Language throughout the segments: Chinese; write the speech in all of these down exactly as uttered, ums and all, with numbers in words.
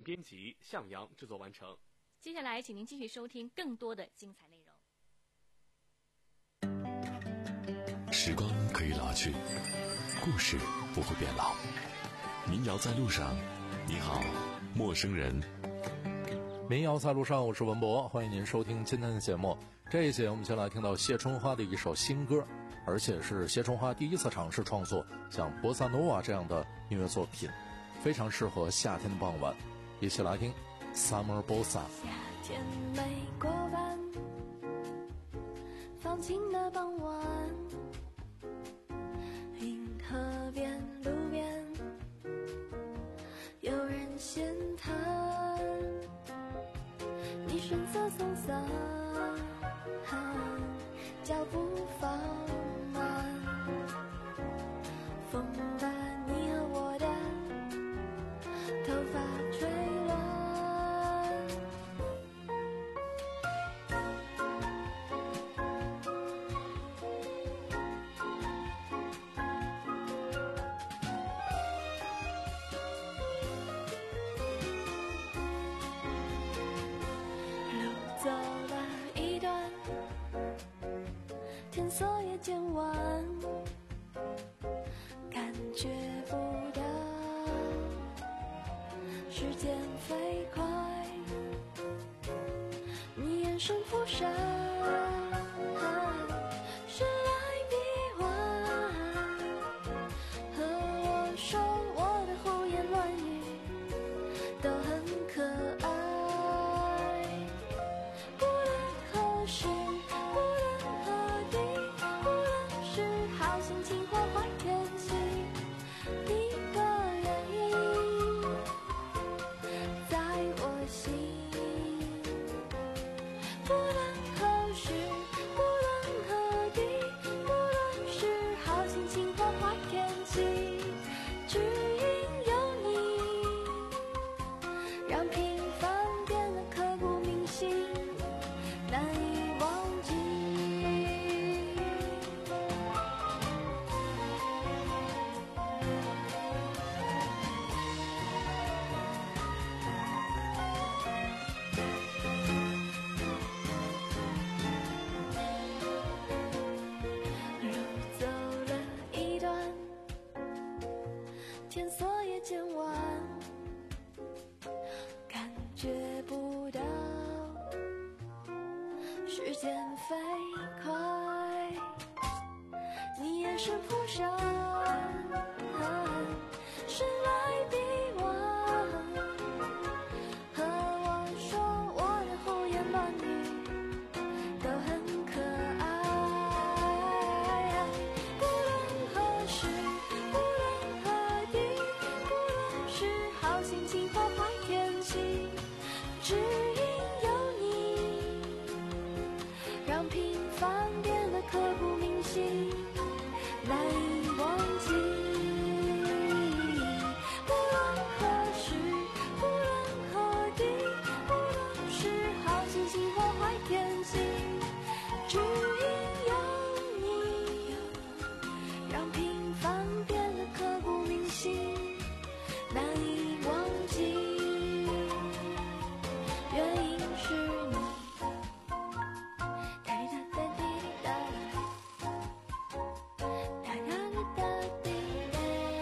编辑向阳制作完成。 接下来请您继续收听更多的精彩内容。 时光可以老去，故事不会变老。民谣在路上，你好，陌生人。 民谣在路上，我是文博，欢迎您收听今天的节目。这一节我们先来听到谢春花的一首新歌，而且是谢春花第一次尝试创作像波萨诺瓦这样的音乐作品，非常适合夏天的傍晚。一起来听 Summer Bossa。 夏天没过半，放晴的傍晚，银河边路边有人闲谈，你神色匆桑，脚步放慢，风把你和我的头发吹乱。路走了一段，天色也渐晚，感觉不到时间飞快，你眼神扑闪，是来比划，和我说我的胡言乱语都很可爱，不论何时，不论何地，不论是好心情或坏天气，一个人在我心。不论何时，不论何地，不论是好心情或坏天气，只因有你，让平凡变得刻骨铭心，难以忘记。路走了一段，天色也渐晚，感觉不到时间飞快，你眼神扑闪，是来比划，和我说我的胡言乱语都很可爱，不论何时，不论何地，不论是好心情或坏天气，只因有你，让平凡变得刻骨铭心，难以忘记。不论何时，不论何地，不论是好心情或坏天气，只因有你，让平凡变得刻骨铭心，难以忘记。原因是你。哒哒哒滴滴哒哒，哒哒哒滴哒。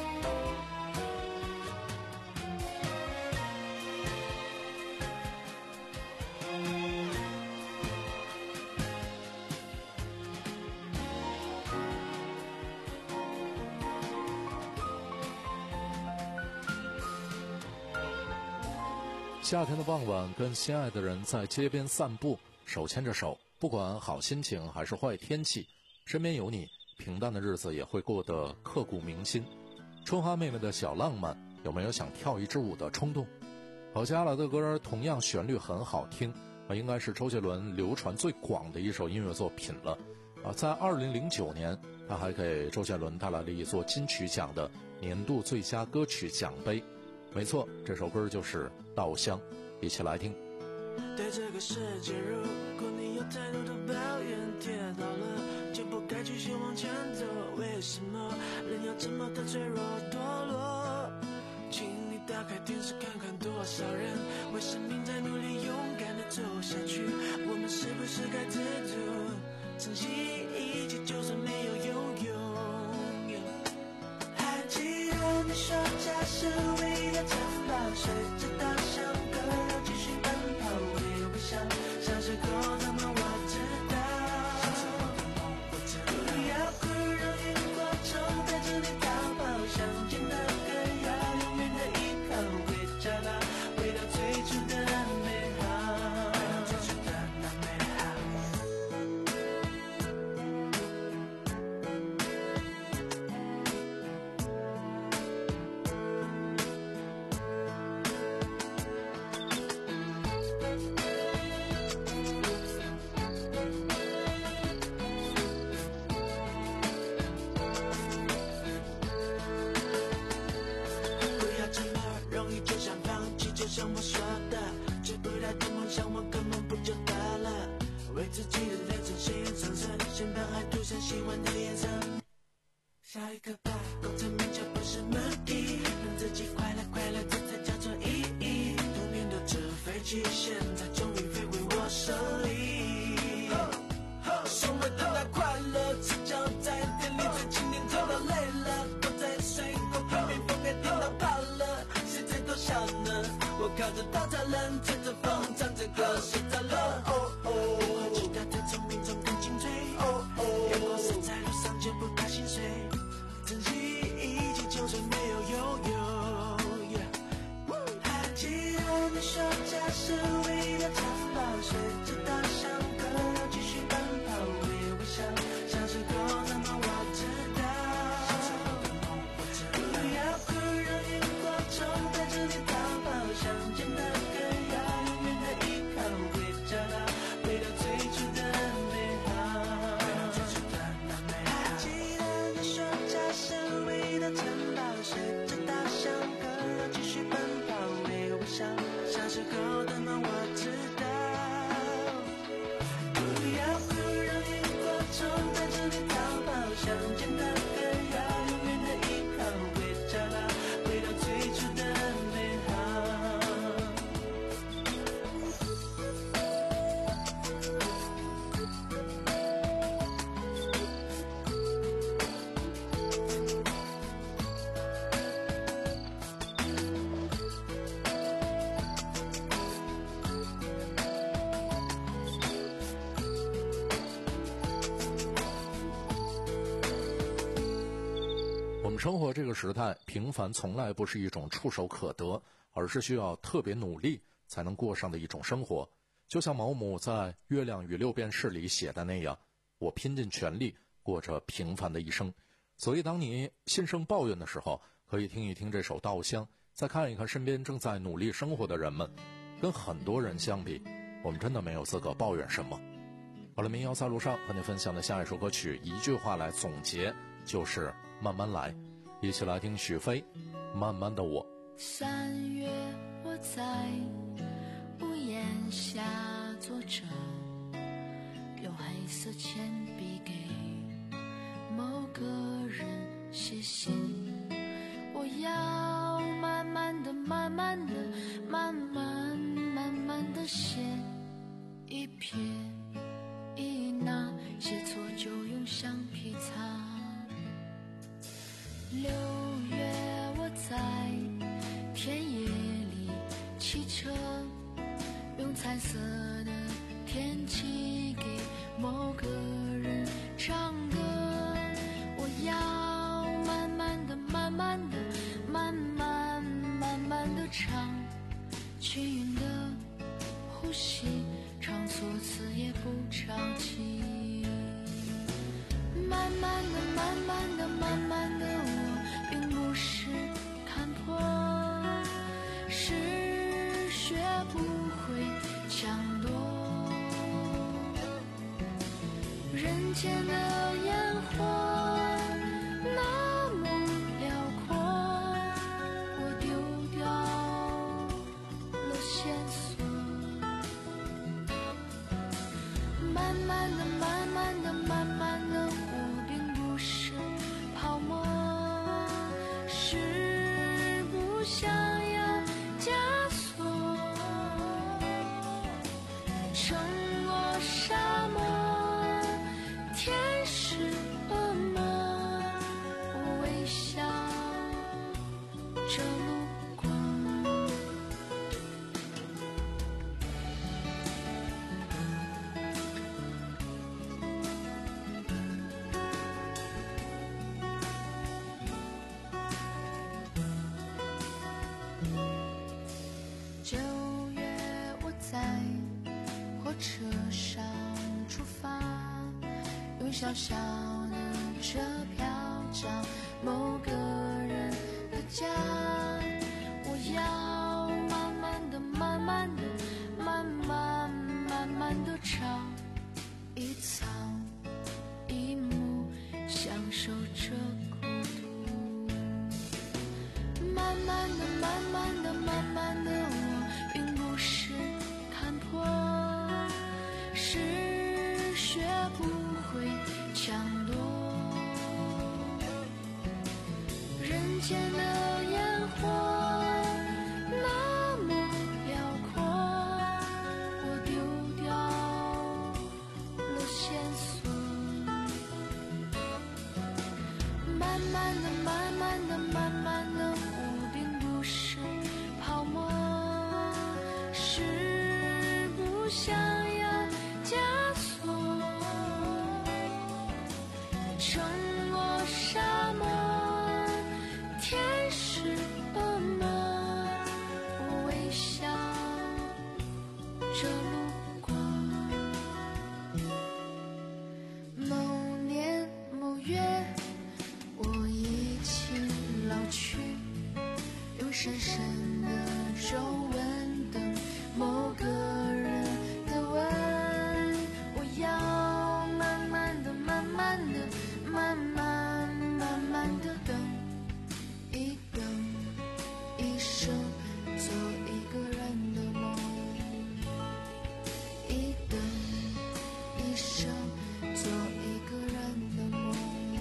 夏天的傍晚，跟心爱的人在街边散步，手牵着手，不管好心情还是坏天气，身边有你，平淡的日子也会过得刻骨铭心。春花妹妹的小浪漫，有没有想跳一支舞的冲动？好，接下来的歌同样旋律很好听，应该是周杰伦流传最广的一首音乐作品了。啊，在二零零九年，他还给周杰伦带来了一座金曲奖的年度最佳歌曲奖杯。没错，这首歌就是《稻香》，一起来听。 对这个世界，如果你有太多的抱怨，跌倒了就不该继续往前走。为什么人要这么的脆弱堕落？请你打开电视看看多少人为生命在努力，勇敢的走下去。我们是不是该知足，珍惜一切，就算没有拥有。还记得你说家是唯一的城堡，随着大象歌谣继续奔跑，微微笑，小时候的梦我知道。不要哭，让萤火虫带着你逃跑，想见的歌谣，永远的依靠，会找到回到最初的美好，回到最初的那美好。不要这么容易就想放弃，就像我说的，追不来的梦想我根本不就得了？为自己的人生鲜艳上色，先把爱涂上喜欢的颜色。下一个吧，功成名就不是目的，让自己快乐快乐，这才叫做意义。多年的纸飞机，现在终于飞回我手里。所谓的那快乐，赤脚在店里最经典，走到累了，躲在水沟旁边，风给听到怕了，谁在偷笑呢？我靠着稻草人，吹着风，唱着歌，睡着了。哦哦，我期待在丛林中更精粹。哦哦，阳光洒在路上就不怕心碎，珍惜一切，就算没有拥有。还记得你说家是唯一的城堡，随着大象歌谣继续奔跑，微微笑，小时候的梦我知道。不要哭，让萤火虫带着你逃跑，想见的歌谣，永远的依靠，会找到回到最初的美好，回到最初的那美好。还记得你说家是唯一的城堡，随着大象歌谣继续奔跑，微微笑，小时候的梦我知道。不要哭，让萤火虫带着你逃跑，想见的歌谣，永远的依靠，会找到回到最初的美好。 我们生活这个时代，平凡从来不是一种触手可得，而是需要特别努力才能过上的一种生活。就像毛姆在《月亮与六便士》里写的那样，我拼尽全力过着平凡的一生。所以当你心生抱怨的时候，可以听一听这首《稻香》，再看一看身边正在努力生活的人们。跟很多人相比，我们真的没有资格抱怨什么。好了，民谣在路上和你分享的下一首歌曲，一句话来总结，就是慢慢来。一起来听许飞《慢慢的我》。 三月我在屋檐下坐着，用黑色铅笔给某个人写信。我要慢慢的慢慢的慢慢慢慢的写，一撇一捺，写错就用橡皮擦。六月我在田野里骑车，用彩色的天气给某个人唱歌。我要慢慢的慢慢的慢慢慢慢的唱，均匀的呼吸，唱错词也不着急。慢慢的慢慢的慢慢的，我并不是看破，是学不会抢夺人间的烟火，那么辽阔，我丢掉了线索。慢慢的慢慢的慢慢的，我并不是泡沫，是不想要撑过沙漠，天使恶魔，我微笑着路过。九月我在火车上出发，用小小的车票找某个人的家。我要慢慢的慢慢的慢慢慢慢的找一草一木，享受着孤独。慢慢的慢慢的慢慢的，我并不是看破，是学不会抢夺人间的烟火，那么辽阔，我丢掉了线索。慢慢的慢慢的慢慢的，我并不是泡沫，是不想要枷锁。撑过沙漠，天使恶魔，我微笑着路过。某年某月，我已经老去，用深深的皱纹等某个人的吻。我要慢慢的慢慢的慢慢慢慢的等一等，一生做一个人的梦，一等一生做一个人的梦。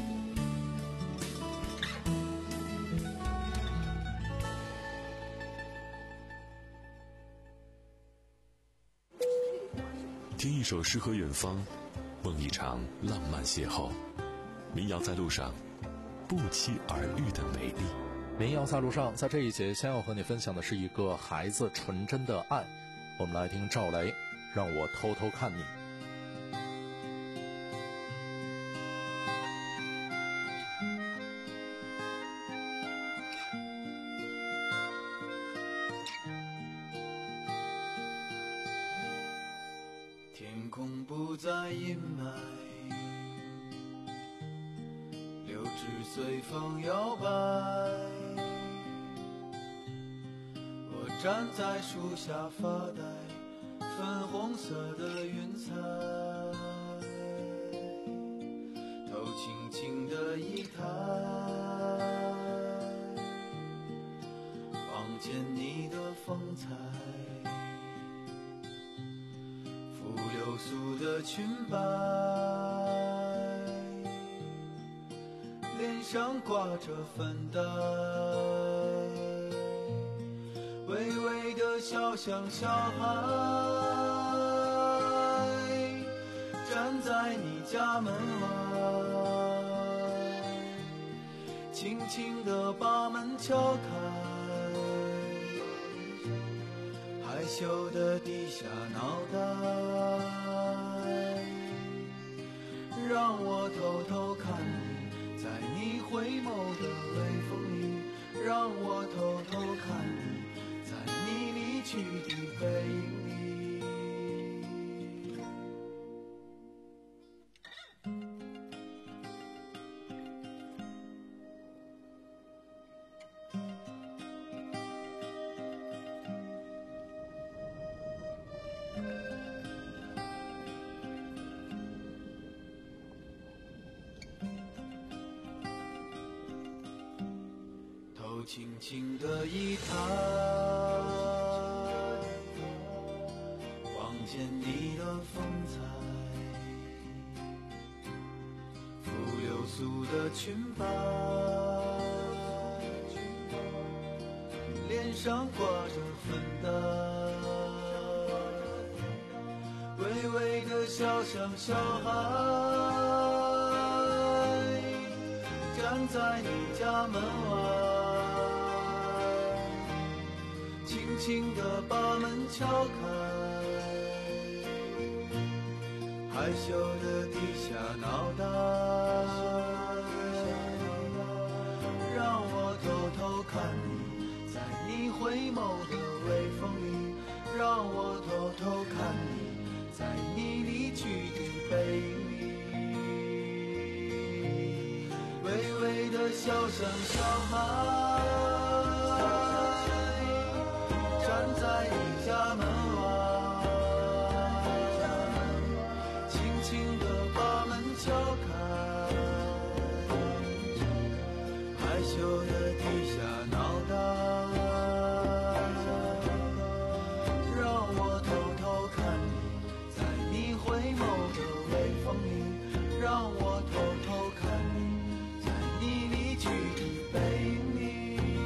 听一首诗和远方，梦一场浪漫邂逅。民谣在路上，不期而遇的美丽。 民谣在路上，在这一节先要和你分享的是一个孩子纯真的爱。我们来听赵雷，让我偷偷看你。 天空不再阴霾，柳枝随风摇摆。我站在树下发呆，粉红色的云彩，头轻轻的一抬，望见你的风采。流苏的裙摆，脸上挂着粉黛，微微的笑像小孩，站在你家门外，轻轻地把门敲开，害羞地低下脑袋，让我偷偷看你，在你回眸的微风里，让我偷偷看你，在你离去的背影里。头轻轻的一抬，望见你的风采，拂流苏的裙摆，脸上挂着粉黛， 微微的笑像小孩，站在你家门外，轻轻地把门敲开，害羞地低下脑袋，让我偷偷看你，在你回眸的微风里，让我偷偷看你，在你离去的背影里，微微的笑像小孩，站在你家门外，轻轻地把门敲开，害羞地低下脑袋，让我偷偷看你，在你回眸的微风里，让我偷偷看你，在你离去的背影里。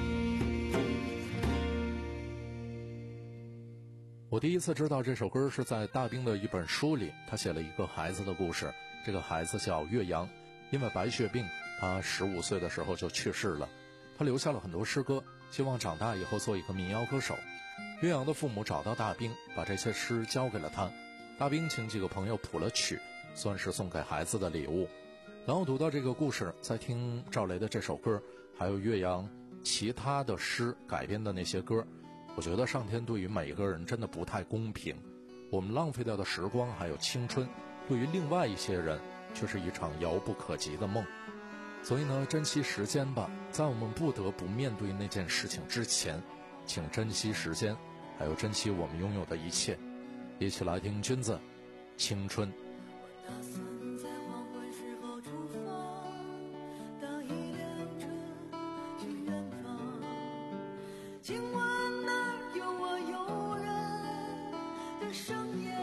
我第一次知道这首歌是在大兵的一本书里，他写了一个孩子的故事，这个孩子叫岳阳，因为白血病，他十五岁的时候就去世了。他留下了很多诗歌，希望长大以后做一个民谣歌手。岳阳的父母找到大兵，把这些诗交给了他，大兵请几个朋友谱了曲，算是送给孩子的礼物。然后读到这个故事，再听赵雷的这首歌，还有岳阳其他的诗改编的那些歌，我觉得上天对于每一个人真的不太公平，我们浪费掉的时光还有青春，对于另外一些人却是一场遥不可及的梦。所以呢，珍惜时间吧，在我们不得不面对那件事情之前，请珍惜时间，还有珍惜我们拥有的一切。一起来听君子青春。 我打算在黄昏时候出发，搭一辆车去远方，今晚那儿有我诱人的盛宴。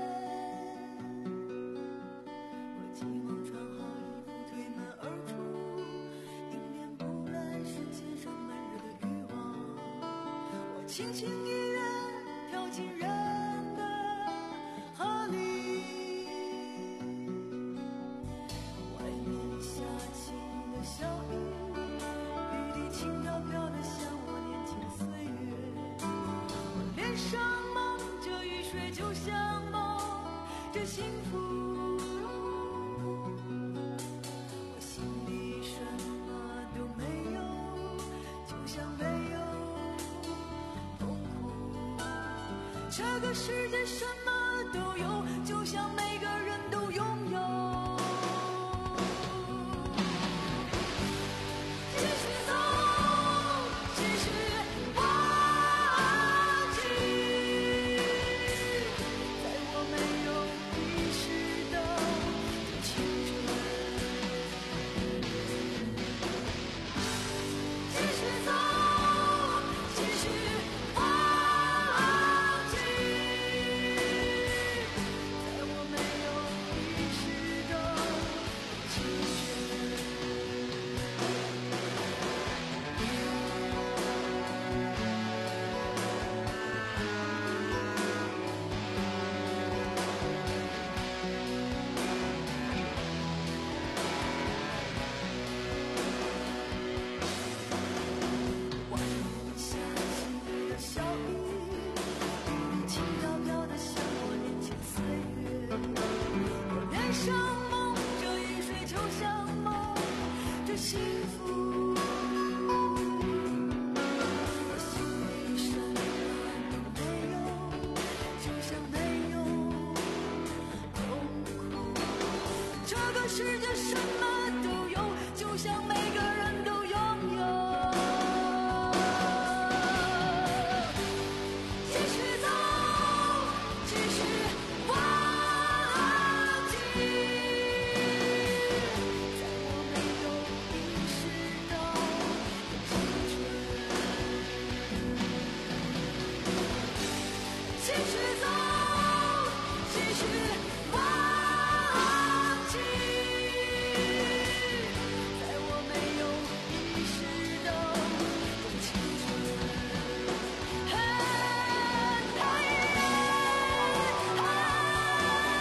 我急忙穿好衣服推门而出，迎面扑来是街上闷热的欲望，我轻轻一跃跳进人的河里，外面下起了小雨，雨滴轻飘飘的像我年轻岁月，我脸上蒙着雨水就像蒙着幸福，我心里什么都没有，就像没有痛苦，这个世界什么都有，就像每个人都拥有。继续走，继续忘记，在我没有意识到的青春。继续走，继续忘记，在我没有意识到的青春。外面下起了小雨，雨轻飘飘的像我年轻岁月，我脸上蒙着雨水，就像蒙着幸福，我心里什么都没有，就像没有痛苦，这个世界什么都有，就像每个人都拥有。继续走，继续忘记，在我没有意识到的青春。继续走，继续忘记，在我没有意识到的青春。嘿，嘿，嘿，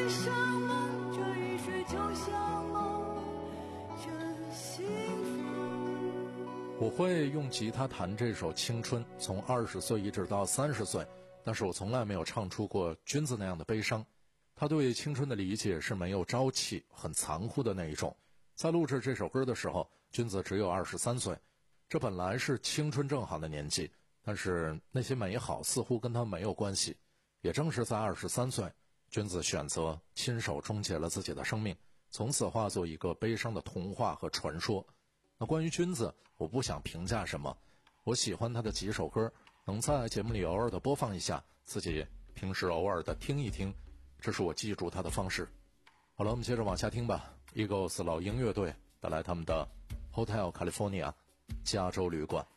一场梦，这一睡就像梦，真幸福。 我会用吉他弹这首《青春》，从二十岁一直到三十岁，但是我从来没有唱出过君子那样的悲伤。他对青春的理解是没有朝气，很残酷的那一种。在录制这首歌的时候，君子只有二十三岁，这本来是青春正好的年纪，但是那些美好似乎跟他没有关系。也正是在二十三岁，君子选择亲手终结了自己的生命，从此化作一个悲伤的童话和传说。那关于君子，我不想评价什么，我喜欢他的几首歌，能在节目里偶尔的播放一下，自己平时偶尔的听一听，这是我记住他的方式。好了，我们接着往下听吧。 Eagles 老鹰乐队带来他们的 Hotel California 加州旅馆。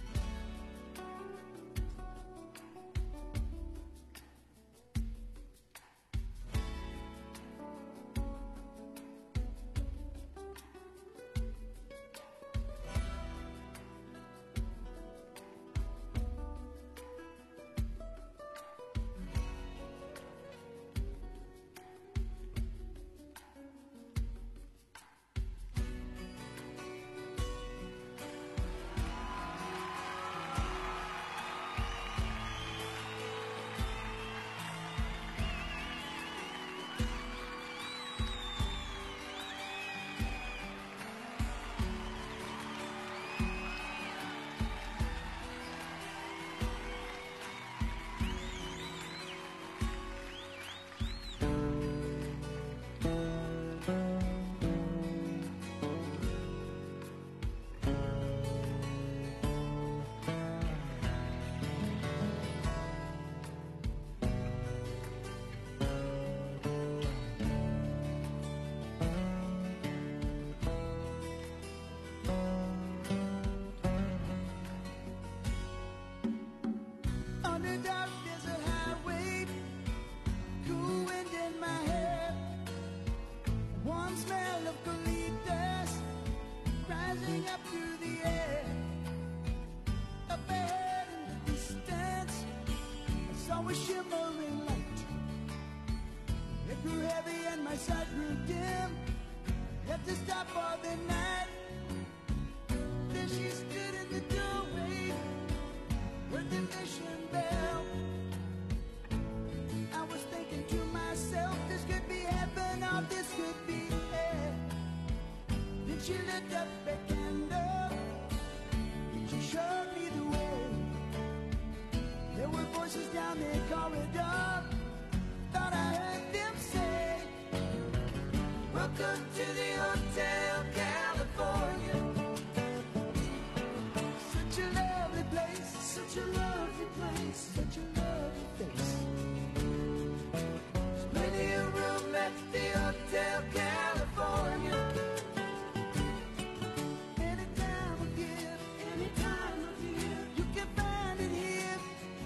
A shimmering light, it grew heavy and my sight grew dim. Had to stop for the night. Then she stood in the doorway with the mission bell. I was thinking to myself, this could be heaven or this could be hell. Then she lit up a candle, she showed me the way. There were voices down the corridor, thought I heard them say, welcome to the Hotel California. Such a lovely place, such a lovely place, such a lovely face. There's plenty of room at the Hotel California. Any time of year, any time of year, you can find it here.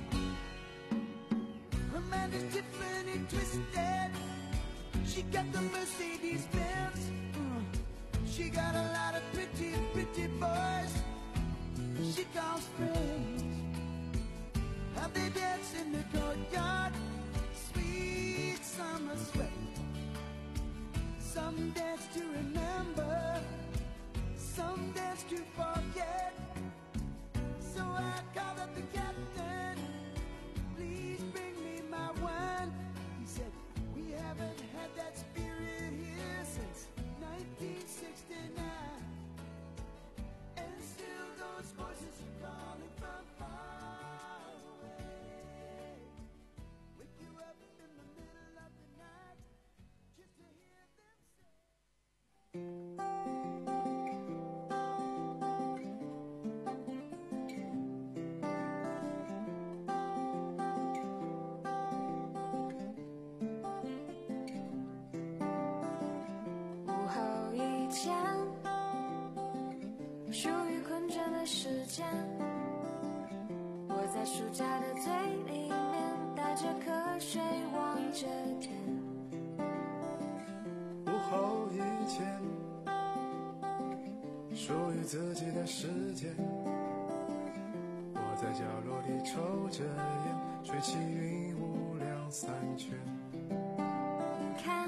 Her mind is Tiffany twisted. She got the Mercedes Benz. Mm. She got a lot of pretty, pretty boys she calls friends. How they dance in the courtyard, sweet summer sweat. Some dance to remember, some dance to forget. So I called up the captain, please bring me my wine. He said, we haven't had that spirit here since nineteen sixty-nine. And still those voices are calling from far away. Wake you up in the middle of the night just to hear them say. 午后一前，属于困倦的时间，我在书架的最里面，带着瞌睡望着天。 午后一前，属于自己的时间，我在角落里抽着烟，吹起云雾两三圈。 你看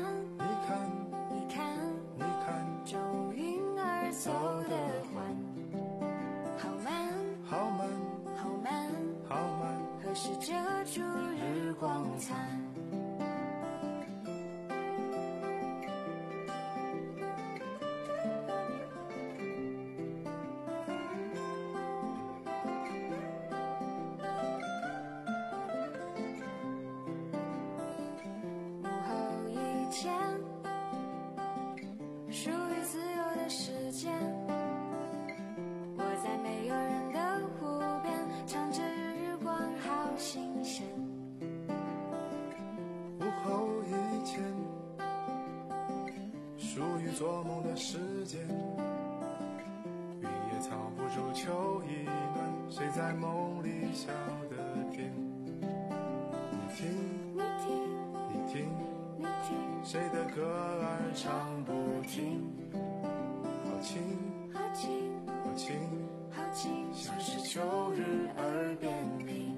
属于自由的时间。我在没有人的湖边，唱着日光好新鲜。 午后以前，属于做梦的时间。云也藏不住秋意暖，谁在梦里笑得甜？你听， 你听， 你听， 你听， 谁的歌儿唱不停？好轻， 好轻， 好轻， 好轻， 像是秋日耳边鸣。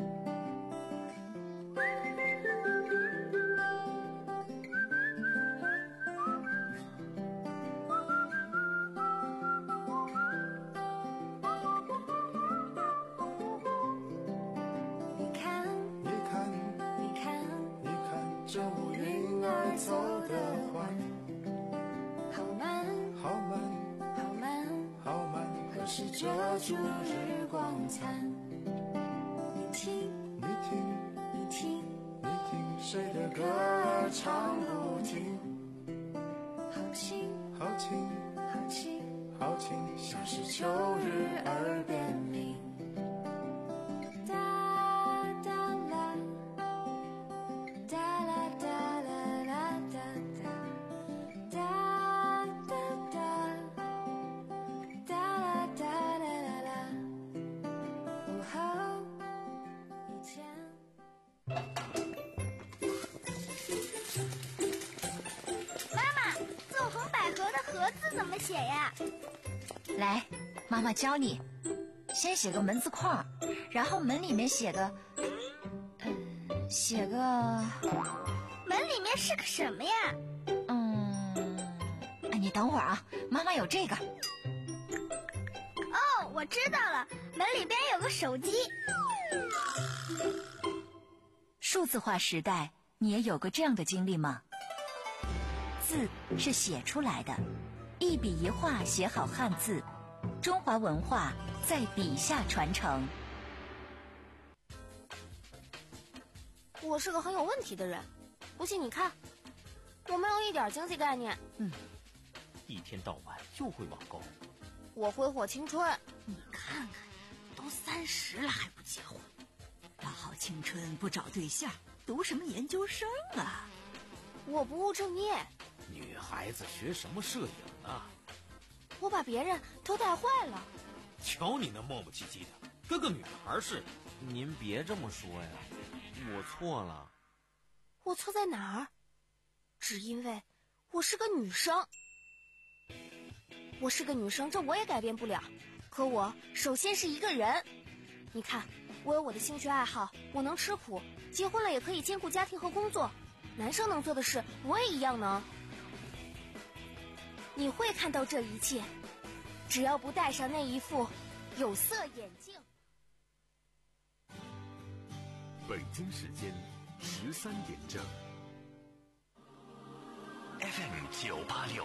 你看， 你看， 你看， 你看，这乌云儿走得缓， 好慢， 好慢， 好慢， 好慢， 何时遮住日光残？你听， 你听， 你听， 你听，谁的歌儿唱不停？ 好轻， 好轻， 好轻， 好轻，像是秋日耳边鸣。 哒哒啦，哒啦哒啦啦哒哒，哒哒哒，哒啦哒啦啦啦。午后以前。 纵横捭阖的阖字怎么写呀？ 来，妈妈教你，先写个门字框，然后门里面写个，嗯，写个， 门里面是个什么呀？ 嗯，哎，你等会儿啊，妈妈有这个。 哦，我知道了，门里边有个手机。 数字化时代，你也有过这样的经历吗？字是写出来的，一笔一画写好汉字，中华文化在笔下传承。 我是个很有问题的人，不信你看，我没有一点经济概念。 嗯，一天到晚就会网购。 我挥霍青春。 你看看，都三十了还不结婚，大好青春不找对象，读什么研究生啊？ 我不务正业。 女孩子学什么摄影啊？ 我把别人都带坏了。 瞧你那磨磨唧唧的，跟个女孩似的。 您别这么说呀，我错了。 我错在哪儿？只因为我是个女生。我是个女生，这我也改变不了。可我首先是一个人。你看，我有我的兴趣爱好，我能吃苦，结婚了也可以兼顾家庭和工作。男生能做的事，我也一样能。你会看到这一切，只要不戴上那一副有色眼镜。 北京时间十三点正。F M 九八六。